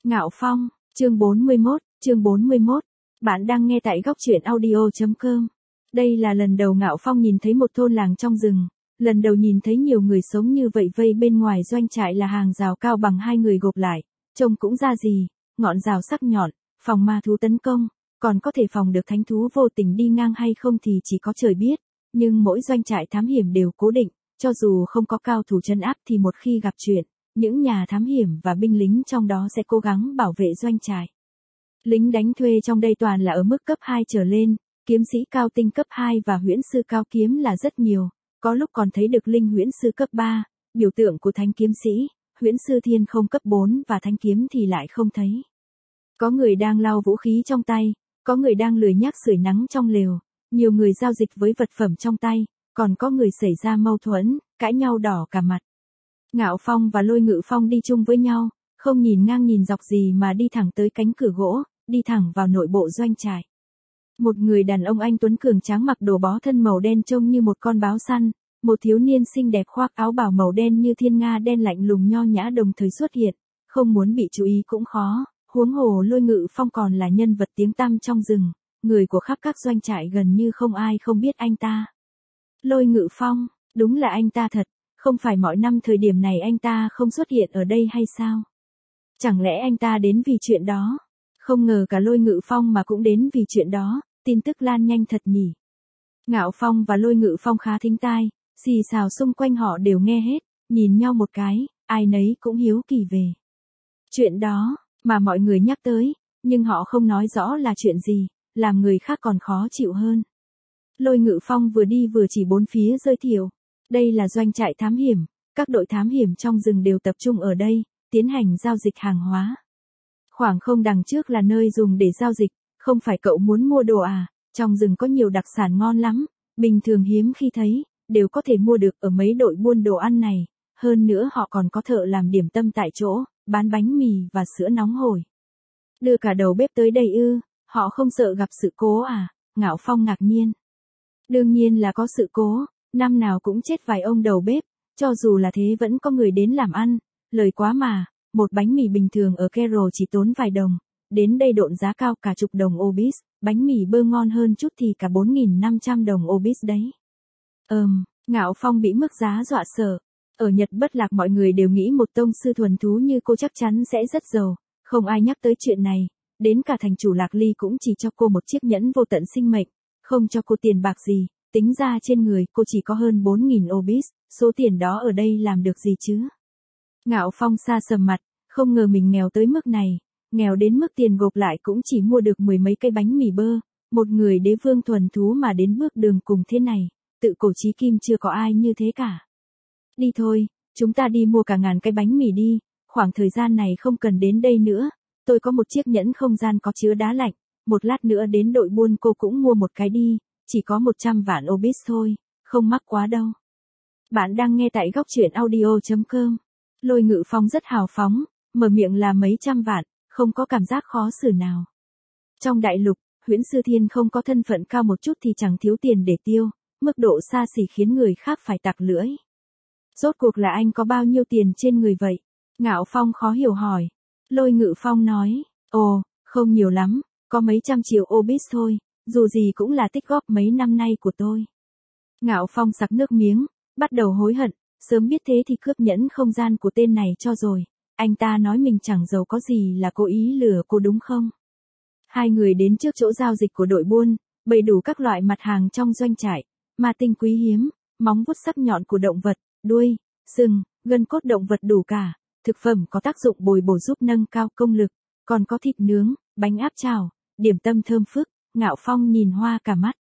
Ngạo Phong, chương 41. Bạn đang nghe tại góc truyện audio.com. Đây là lần đầu Ngạo Phong nhìn thấy một thôn làng trong rừng, lần đầu nhìn thấy nhiều người sống như vậy vây bên ngoài doanh trại là hàng rào cao bằng hai người gộp lại, trông cũng ra gì, ngọn rào sắc nhọn, phòng ma thú tấn công, còn có thể phòng được thánh thú vô tình đi ngang hay không thì chỉ có trời biết, nhưng mỗi doanh trại thám hiểm đều cố định, cho dù không có cao thủ trấn áp thì một khi gặp chuyện, những nhà thám hiểm và binh lính trong đó sẽ cố gắng bảo vệ doanh trại. Lính đánh thuê trong đây toàn là ở mức cấp 2 trở lên, kiếm sĩ cao tinh cấp 2 và huyễn sư cao kiếm là rất nhiều, có lúc còn thấy được linh huyễn sư cấp 3, biểu tượng của thánh kiếm sĩ, huyễn sư thiên không cấp 4 và thánh kiếm thì lại không thấy. Có người đang lau vũ khí trong tay, có người đang lười nhác sưởi nắng trong lều, nhiều người giao dịch với vật phẩm trong tay, còn có người xảy ra mâu thuẫn, cãi nhau đỏ cả mặt. Ngạo Phong và Lôi Ngự Phong đi chung với nhau, không nhìn ngang nhìn dọc gì mà đi thẳng tới cánh cửa gỗ, đi thẳng vào nội bộ doanh trại. Một người đàn ông anh tuấn cường tráng mặc đồ bó thân màu đen trông như một con báo săn, một thiếu niên xinh đẹp khoác áo bào màu đen như thiên nga đen lạnh lùng nho nhã đồng thời xuất hiện, không muốn bị chú ý cũng khó, huống hồ Lôi Ngự Phong còn là nhân vật tiếng tăm trong rừng, người của khắp các doanh trại gần như không ai không biết anh ta. Lôi Ngự Phong, đúng là anh ta thật, không phải mọi năm thời điểm này anh ta không xuất hiện ở đây hay sao? Chẳng lẽ anh ta đến vì chuyện đó? Không ngờ cả Lôi Ngự Phong mà cũng đến vì chuyện đó, tin tức lan nhanh thật nhỉ. Ngạo Phong và Lôi Ngự Phong khá thính tai, xì xào xung quanh họ đều nghe hết, nhìn nhau một cái, ai nấy cũng hiếu kỳ về chuyện đó, mà mọi người nhắc tới, nhưng họ không nói rõ là chuyện gì, làm người khác còn khó chịu hơn. Lôi Ngự Phong vừa đi vừa chỉ bốn phía giới thiệu. Đây là doanh trại thám hiểm, các đội thám hiểm trong rừng đều tập trung ở đây, tiến hành giao dịch hàng hóa. Khoảng không đằng trước là nơi dùng để giao dịch, không phải cậu muốn mua đồ à, trong rừng có nhiều đặc sản ngon lắm, bình thường hiếm khi thấy, đều có thể mua được ở mấy đội buôn đồ ăn này, hơn nữa họ còn có thợ làm điểm tâm tại chỗ, bán bánh mì và sữa nóng hổi. Đưa cả đầu bếp tới đây ư, họ không sợ gặp sự cố à, Ngạo Phong ngạc nhiên. Đương nhiên là có sự cố. Năm nào cũng chết vài ông đầu bếp, cho dù là thế vẫn có người đến làm ăn, lời quá mà, một bánh mì bình thường ở Kero chỉ tốn vài đồng, đến đây độn giá cao cả chục đồng obis, bánh mì bơ ngon hơn chút thì cả 4.500 đồng obis đấy. Ngạo Phong bị mức giá dọa sợ, ở Nhật Bất Lạc mọi người đều nghĩ một tông sư thuần thú như cô chắc chắn sẽ rất giàu, không ai nhắc tới chuyện này, đến cả thành chủ Lạc Ly cũng chỉ cho cô một chiếc nhẫn vô tận sinh mệnh, không cho cô tiền bạc gì. Tính ra trên người cô chỉ có hơn 4.000 obis, số tiền đó ở đây làm được gì chứ? Ngạo Phong sa sầm mặt, không ngờ mình nghèo tới mức này, nghèo đến mức tiền gộp lại cũng chỉ mua được 10 mấy cây bánh mì bơ, một người đế vương thuần thú mà đến bước đường cùng thế này, tự cổ chí kim chưa có ai như thế cả. Đi thôi, chúng ta đi mua cả ngàn cái bánh mì đi, khoảng thời gian này không cần đến đây nữa, tôi có một chiếc nhẫn không gian có chứa đá lạnh, một lát nữa đến đội buôn cô cũng mua một cái đi. Chỉ có 100 vạn obis thôi, không mắc quá đâu. Bạn đang nghe tại góc truyện audio.com. Lôi Ngự Phong rất hào phóng, mở miệng là mấy trăm vạn, không có cảm giác khó xử nào. Trong đại lục, huyễn sư thiên không có thân phận cao một chút thì chẳng thiếu tiền để tiêu, mức độ xa xỉ khiến người khác phải tặc lưỡi. Rốt cuộc là anh có bao nhiêu tiền trên người vậy? Ngạo Phong khó hiểu hỏi. Lôi Ngự Phong nói, không nhiều lắm, có mấy trăm triệu obis thôi. Dù gì cũng là tích góp mấy năm nay của tôi. Ngạo Phong sặc nước miếng, bắt đầu hối hận, sớm biết thế thì cướp nhẫn không gian của tên này cho rồi. Anh ta nói mình chẳng giàu có gì là cố ý lừa cô đúng không? Hai người đến trước chỗ giao dịch của đội buôn, bày đủ các loại mặt hàng trong doanh trại, ma tinh quý hiếm, móng vuốt sắc nhọn của động vật, đuôi, sừng, gân cốt động vật đủ cả, thực phẩm có tác dụng bồi bổ giúp nâng cao công lực, còn có thịt nướng, bánh áp chảo, điểm tâm thơm phức. Ngạo Phong nhìn hoa cả mắt.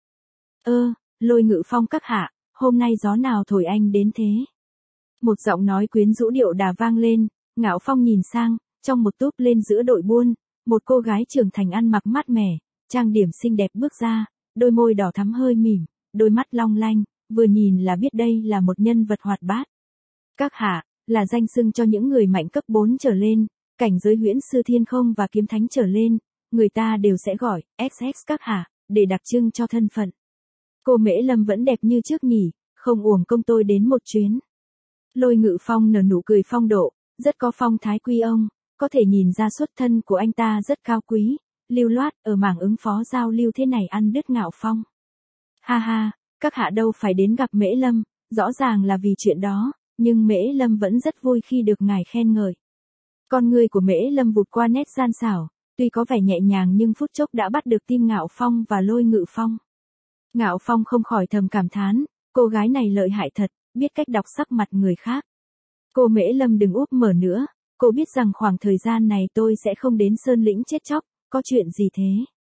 Lôi Ngự Phong các hạ, hôm nay gió nào thổi anh đến thế? Một giọng nói quyến rũ điệu đà vang lên, Ngạo Phong nhìn sang, trong một túp lên giữa đội buôn, một cô gái trưởng thành ăn mặc mát mẻ, trang điểm xinh đẹp bước ra, đôi môi đỏ thắm hơi mỉm, đôi mắt long lanh, vừa nhìn là biết đây là một nhân vật hoạt bát. Các hạ, là danh xưng cho những người mạnh cấp 4 trở lên, cảnh giới huyễn sư thiên không và kiếm thánh trở lên. Người ta đều sẽ gọi XX các hạ, để đặc trưng cho thân phận. Cô Mễ Lâm vẫn đẹp như trước nhỉ, không uổng công tôi đến một chuyến. Lôi Ngự Phong nở nụ cười phong độ, rất có phong thái quý ông, có thể nhìn ra xuất thân của anh ta rất cao quý, lưu loát, ở mảng ứng phó giao lưu thế này ăn đứt Ngạo Phong. Ha ha, các hạ đâu phải đến gặp Mễ Lâm, rõ ràng là vì chuyện đó, nhưng Mễ Lâm vẫn rất vui khi được ngài khen ngợi. Con người của Mễ Lâm vụt qua nét gian xảo, tuy có vẻ nhẹ nhàng nhưng phút chốc đã bắt được tim Ngạo Phong và Lôi Ngự Phong. Ngạo Phong không khỏi thầm cảm thán, cô gái này lợi hại thật, biết cách đọc sắc mặt người khác. Cô Mễ Lâm đừng úp mở nữa, cô biết rằng khoảng thời gian này tôi sẽ không đến Sơn Lĩnh chết chóc, có chuyện gì thế?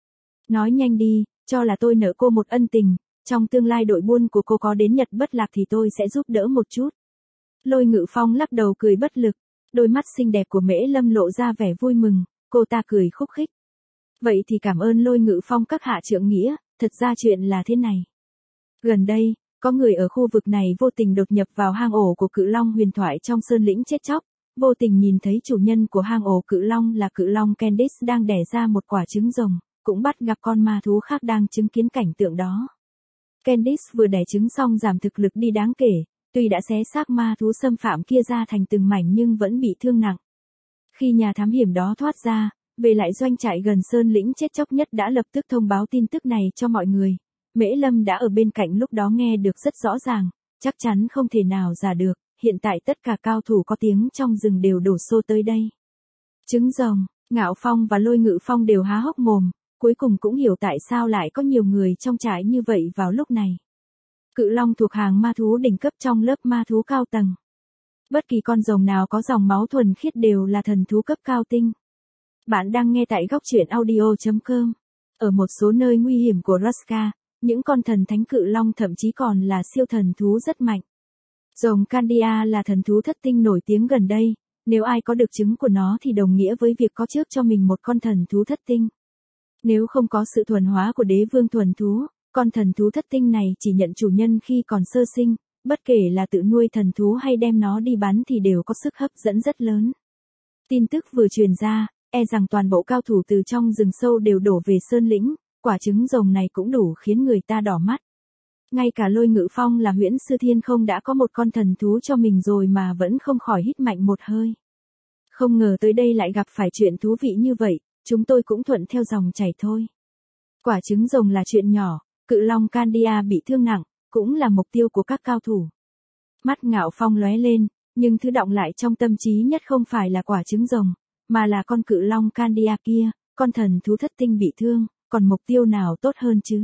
Nói nhanh đi, cho là tôi nợ cô một ân tình, trong tương lai đội buôn của cô có đến Nhật Bất Lạc thì tôi sẽ giúp đỡ một chút. Lôi Ngự Phong lắc đầu cười bất lực, đôi mắt xinh đẹp của Mễ Lâm lộ ra vẻ vui mừng, cô ta cười khúc khích. Vậy thì cảm ơn Lôi Ngự Phong các hạ trượng nghĩa, thật ra chuyện là thế này. Gần đây, có người ở khu vực này vô tình đột nhập vào hang ổ của Cự Long huyền thoại trong Sơn Lĩnh chết chóc, vô tình nhìn thấy chủ nhân của hang ổ Cự Long là Cự Long Candice đang đẻ ra một quả trứng rồng, cũng bắt gặp con ma thú khác đang chứng kiến cảnh tượng đó. Candice vừa đẻ trứng xong giảm thực lực đi đáng kể, tuy đã xé xác ma thú xâm phạm kia ra thành từng mảnh nhưng vẫn bị thương nặng. Khi nhà thám hiểm đó thoát ra, về lại doanh trại gần Sơn Lĩnh chết chóc nhất đã lập tức thông báo tin tức này cho mọi người. Mễ Lâm đã ở bên cạnh lúc đó nghe được rất rõ ràng, chắc chắn không thể nào giả được, hiện tại tất cả cao thủ có tiếng trong rừng đều đổ xô tới đây. Trứng rồng, Ngạo Phong và Lôi Ngự Phong đều há hốc mồm, cuối cùng cũng hiểu tại sao lại có nhiều người trong trại như vậy vào lúc này. Cự Long thuộc hàng ma thú đỉnh cấp trong lớp ma thú cao tầng. Bất kỳ con rồng nào có dòng máu thuần khiết đều là thần thú cấp cao tinh. Bạn đang nghe tại góc truyện audio.com. Ở một số nơi nguy hiểm của Ruska, những con thần thánh cự long thậm chí còn là siêu thần thú rất mạnh. Rồng Candia là thần thú thất tinh nổi tiếng gần đây, nếu ai có được trứng của nó thì đồng nghĩa với việc có trước cho mình một con thần thú thất tinh. Nếu không có sự thuần hóa của đế vương thuần thú, con thần thú thất tinh này chỉ nhận chủ nhân khi còn sơ sinh, bất kể là tự nuôi thần thú hay đem nó đi bắn thì đều có sức hấp dẫn rất lớn. Tin tức vừa truyền ra, e rằng toàn bộ cao thủ từ trong rừng sâu đều đổ về Sơn Lĩnh, quả trứng rồng này cũng đủ khiến người ta đỏ mắt. Ngay cả Lôi Ngự Phong là huyễn sư thiên không đã có một con thần thú cho mình rồi mà vẫn không khỏi hít mạnh một hơi. Không ngờ tới đây lại gặp phải chuyện thú vị như vậy, chúng tôi cũng thuận theo dòng chảy thôi. Quả trứng rồng là chuyện nhỏ, Cự Long Candia bị thương nặng, cũng là mục tiêu của các cao thủ. Mắt Ngạo Phong lóe lên, nhưng thứ đọng lại trong tâm trí nhất không phải là quả trứng rồng, mà là con Cự Long Candia kia, con thần thú thất tinh bị thương, còn mục tiêu nào tốt hơn chứ?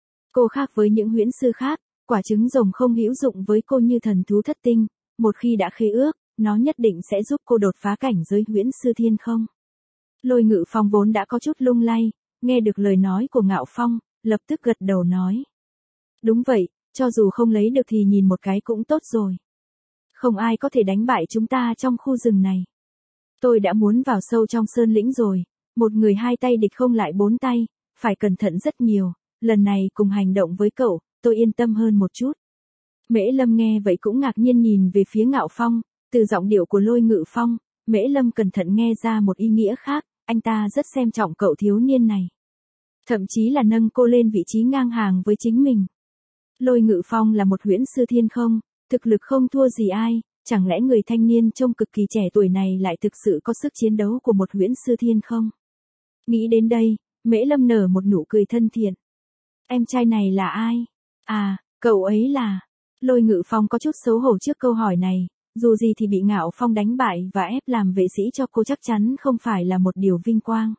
Cô khác với những huyễn sư khác, quả trứng rồng không hữu dụng với cô như thần thú thất tinh, một khi đã khế ước, nó nhất định sẽ giúp cô đột phá cảnh giới huyễn sư thiên không. Lôi Ngự Phong vốn đã có chút lung lay, nghe được lời nói của Ngạo Phong, lập tức gật đầu nói. Đúng vậy, cho dù không lấy được thì nhìn một cái cũng tốt rồi. Không ai có thể đánh bại chúng ta trong khu rừng này. Tôi đã muốn vào sâu trong Sơn Lĩnh rồi, một người hai tay địch không lại bốn tay, phải cẩn thận rất nhiều, lần này cùng hành động với cậu, tôi yên tâm hơn một chút. Mễ Lâm nghe vậy cũng ngạc nhiên nhìn về phía Ngạo Phong, từ giọng điệu của Lôi Ngự Phong, Mễ Lâm cẩn thận nghe ra một ý nghĩa khác, anh ta rất xem trọng cậu thiếu niên này. Thậm chí là nâng cô lên vị trí ngang hàng với chính mình. Lôi Ngự Phong là một huyễn sư thiên không, thực lực không thua gì ai, chẳng lẽ người thanh niên trông cực kỳ trẻ tuổi này lại thực sự có sức chiến đấu của một huyễn sư thiên không? Nghĩ đến đây, Mễ Lâm nở một nụ cười thân thiện. Em trai này là ai? À, cậu ấy là... Lôi Ngự Phong có chút xấu hổ trước câu hỏi này, dù gì thì bị Ngạo Phong đánh bại và ép làm vệ sĩ cho cô chắc chắn không phải là một điều vinh quang.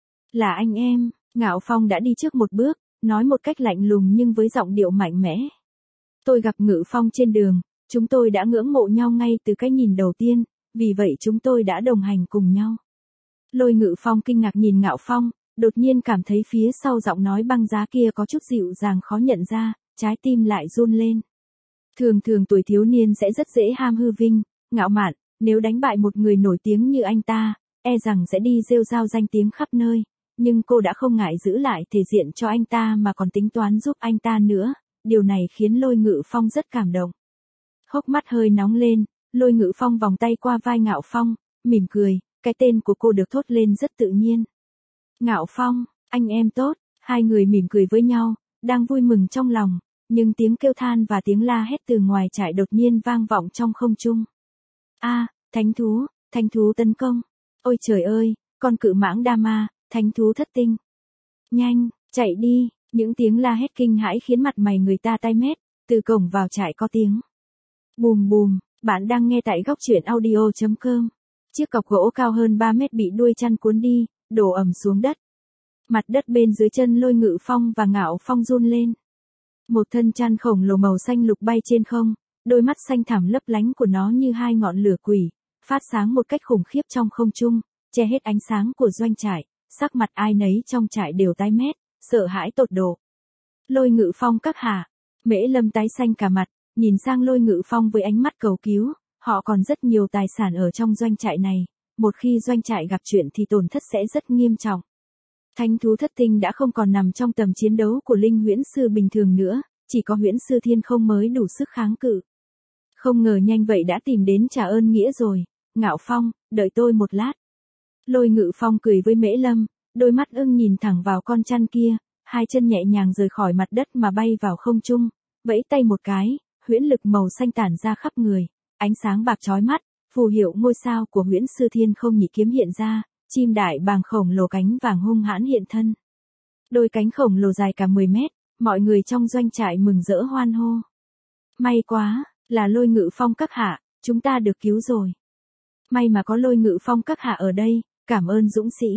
Là anh em, Ngạo Phong đã đi trước một bước, nói một cách lạnh lùng nhưng với giọng điệu mạnh mẽ. Tôi gặp Ngự Phong trên đường, chúng tôi đã ngưỡng mộ nhau ngay từ cái nhìn đầu tiên, vì vậy chúng tôi đã đồng hành cùng nhau. Lôi Ngự Phong kinh ngạc nhìn Ngạo Phong, đột nhiên cảm thấy phía sau giọng nói băng giá kia có chút dịu dàng khó nhận ra, trái tim lại run lên. Thường thường tuổi thiếu niên sẽ rất dễ ham hư vinh, ngạo mạn, nếu đánh bại một người nổi tiếng như anh ta, e rằng sẽ đi rêu rao danh tiếng khắp nơi, nhưng cô đã không ngại giữ lại thể diện cho anh ta mà còn tính toán giúp anh ta nữa, điều này khiến Lôi Ngự Phong rất cảm động. Hốc mắt hơi nóng lên, Lôi Ngự Phong vòng tay qua vai Ngạo Phong, mỉm cười, cái tên của cô được thốt lên rất tự nhiên. Ngạo Phong, anh em tốt, hai người mỉm cười với nhau, đang vui mừng trong lòng, nhưng tiếng kêu than và tiếng la hét từ ngoài trại đột nhiên vang vọng trong không trung. A, thánh thú tấn công. Ôi trời ơi, con cự mãng Dama, thánh thú thất tinh. Nhanh, chạy đi, những tiếng la hét kinh hãi khiến mặt mày người ta tái mét, từ cổng vào trại có tiếng. Bùm bùm, bạn đang nghe tại góc truyện audio.com. Chiếc cọc gỗ cao hơn 3 mét bị đuôi chăn cuốn đi, đổ ầm xuống đất. Mặt đất bên dưới chân Lôi Ngự Phong và Ngạo Phong run lên. Một thân chăn khổng lồ màu xanh lục bay trên không, đôi mắt xanh thẳm lấp lánh của nó như hai ngọn lửa quỷ, phát sáng một cách khủng khiếp trong không trung, che hết ánh sáng của doanh trại, sắc mặt ai nấy trong trại đều tái mét, sợ hãi tột độ. Lôi Ngự Phong các hạ, Mễ Lâm tái xanh cả mặt, nhìn sang Lôi Ngự Phong với ánh mắt cầu cứu, họ còn rất nhiều tài sản ở trong doanh trại này, một khi doanh trại gặp chuyện thì tổn thất sẽ rất nghiêm trọng. Thánh thú thất tinh đã không còn nằm trong tầm chiến đấu của linh huyễn sư bình thường nữa, chỉ có huyễn sư thiên không mới đủ sức kháng cự. Không ngờ nhanh vậy đã tìm đến trả ơn nghĩa rồi, Ngạo Phong, đợi tôi một lát. Lôi Ngự Phong cười với Mễ Lâm, đôi mắt ưng nhìn thẳng vào con chăn kia, hai chân nhẹ nhàng rời khỏi mặt đất mà bay vào không trung, vẫy tay một cái, huyễn lực màu xanh tản ra khắp người, ánh sáng bạc chói mắt, phù hiệu ngôi sao của huyễn sư thiên không nhị kiếm hiện ra, chim đại bàng khổng lồ cánh vàng hung hãn hiện thân. Đôi cánh khổng lồ dài cả 10 mét, mọi người trong doanh trại mừng rỡ hoan hô. May quá, là Lôi Ngự Phong các hạ, chúng ta được cứu rồi. May mà có Lôi Ngự Phong các hạ ở đây, cảm ơn dũng sĩ.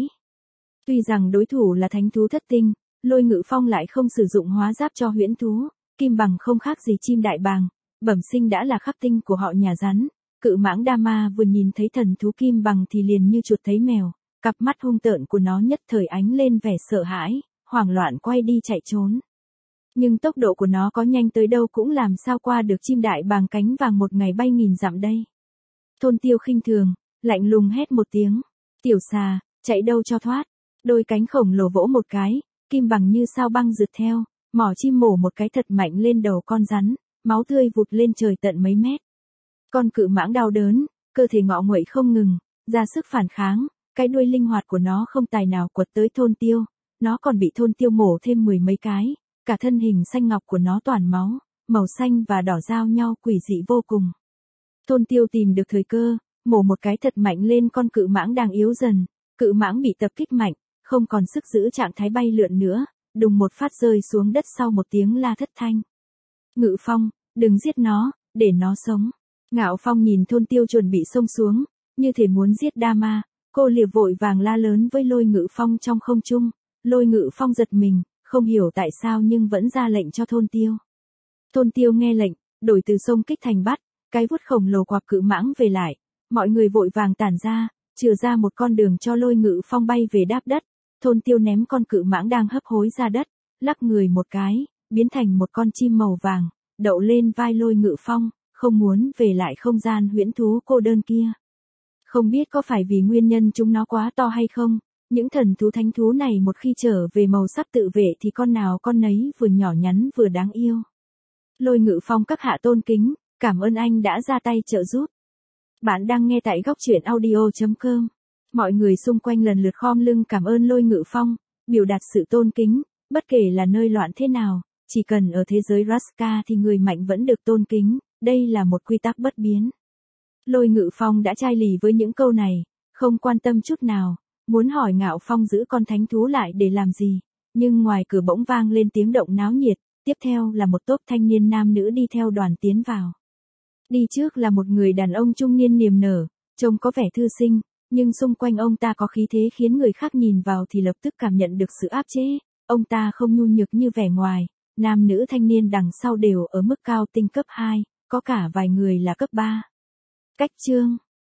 Tuy rằng đối thủ là thánh thú thất tinh, Lôi Ngự Phong lại không sử dụng hóa giáp cho huyễn thú, kim bằng không khác gì chim đại bàng, bẩm sinh đã là khắc tinh của họ nhà rắn. Cự mãng Dama vừa nhìn thấy thần thú kim bằng thì liền như chuột thấy mèo, cặp mắt hung tợn của nó nhất thời ánh lên vẻ sợ hãi, hoảng loạn quay đi chạy trốn. Nhưng tốc độ của nó có nhanh tới đâu cũng làm sao qua được chim đại bàng cánh vàng một ngày bay nghìn dặm đây. Thôn Tiêu khinh thường, lạnh lùng hét một tiếng, tiểu xà, chạy đâu cho thoát. Đôi cánh khổng lồ vỗ một cái, kim bằng như sao băng rượt theo, mỏ chim mổ một cái thật mạnh lên đầu con rắn, máu tươi vụt lên trời tận mấy mét. Con cự mãng đau đớn, cơ thể ngọ nguậy không ngừng, ra sức phản kháng, cái đuôi linh hoạt của nó không tài nào quật tới Thôn Tiêu, nó còn bị Thôn Tiêu mổ thêm 10 mấy cái, cả thân hình xanh ngọc của nó toàn máu, màu xanh và đỏ giao nhau quỷ dị vô cùng. Thôn Tiêu tìm được thời cơ, mổ một cái thật mạnh lên con cự mãng đang yếu dần, cự mãng bị tập kích mạnh, không còn sức giữ trạng thái bay lượn nữa, đùng một phát rơi xuống đất sau một tiếng la thất thanh. Ngự Phong, đừng giết nó, để nó sống. Ngạo Phong nhìn Thôn Tiêu chuẩn bị xông xuống, như thể muốn giết Dama, cô liệp vội vàng la lớn với Lôi Ngự Phong trong không trung. Lôi Ngự Phong giật mình, không hiểu tại sao nhưng vẫn ra lệnh cho Thôn Tiêu. Thôn Tiêu nghe lệnh, đổi từ xông kích thành bắt, cái vuốt khổng lồ quặp cự mãng về lại, mọi người vội vàng tản ra, chừa ra một con đường cho Lôi Ngự Phong bay về đáp đất. Thôn Tiêu ném con cự mãng đang hấp hối ra đất, lắc người một cái, biến thành một con chim màu vàng, đậu lên vai Lôi Ngự Phong, không muốn về lại không gian huyễn thú cô đơn kia. Không biết có phải vì nguyên nhân chúng nó quá to hay không, những thần thú thánh thú này một khi trở về màu sắc tự vệ thì con nào con nấy vừa nhỏ nhắn vừa đáng yêu. Lôi Ngự Phong các hạ tôn kính, cảm ơn anh đã ra tay trợ giúp. Bạn đang nghe tại góc truyện audio.com. Mọi người xung quanh lần lượt khom lưng cảm ơn Lôi Ngự Phong, biểu đạt sự tôn kính, bất kể là nơi loạn thế nào, chỉ cần ở thế giới Raska thì người mạnh vẫn được tôn kính, đây là một quy tắc bất biến. Lôi Ngự Phong đã chai lì với những câu này, không quan tâm chút nào, muốn hỏi Ngạo Phong giữ con thánh thú lại để làm gì, nhưng ngoài cửa bỗng vang lên tiếng động náo nhiệt, tiếp theo là một tốp thanh niên nam nữ đi theo đoàn tiến vào. Đi trước là một người đàn ông trung niên niềm nở, trông có vẻ thư sinh, nhưng xung quanh ông ta có khí thế khiến người khác nhìn vào thì lập tức cảm nhận được sự áp chế, ông ta không nhu nhược như vẻ ngoài, nam nữ thanh niên đằng sau đều ở mức cao tinh cấp 2, có cả vài người là cấp 3. Cách chương